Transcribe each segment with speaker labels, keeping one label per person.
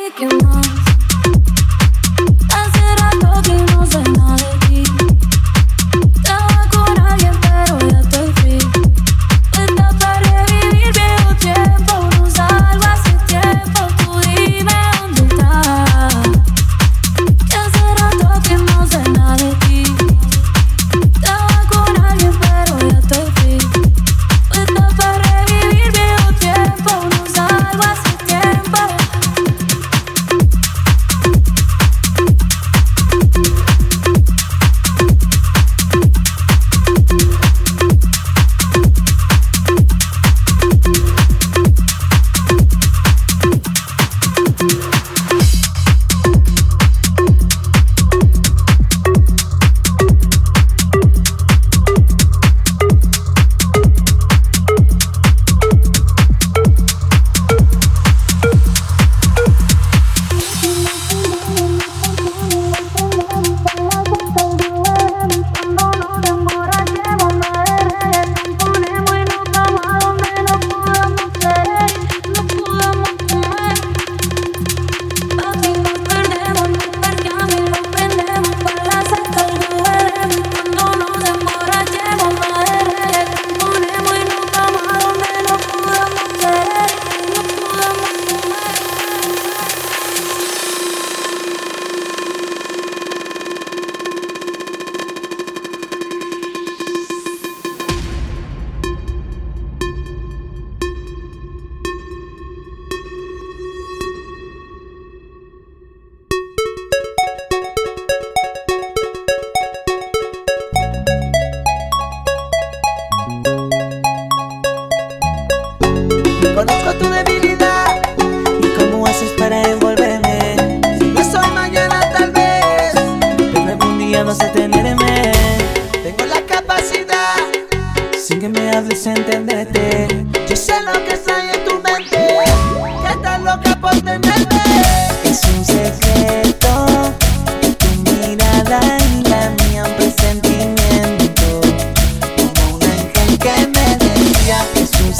Speaker 1: vas a tenerme. Tengo la capacidad, sin que me hables, entenderte. Yo sé lo que hay en tu mente, que estás loca por tenerme. Es un secreto, tu mirada y la mía, un presentimiento, como un ángel que me decía. Es un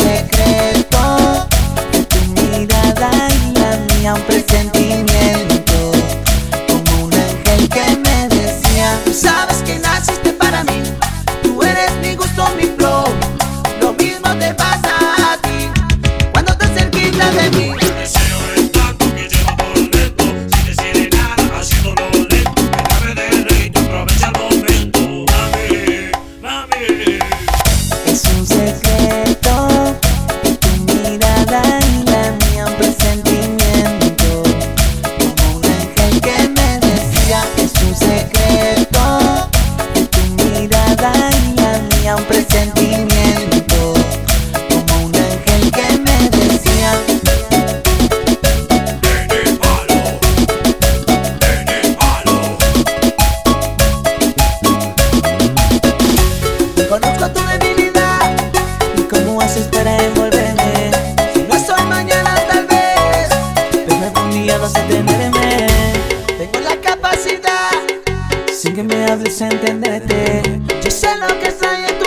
Speaker 1: secreto, tu mirada y la mía, un presentimiento, como un ángel que me decía. Tú sabes que naciste para mí, tú eres mi gusto, mi flow. Lo mismo te pasa a ti cuando te cerquita de mí. Un presentimiento, como un ángel que me decía. Conozco tu debilidad y cómo haces para envolverme. Si no soy mañana tal vez, pero algún día vas a tenerme. Tengo la capacidad, sin que me hables, entenderte. Yo sé lo que hay en tu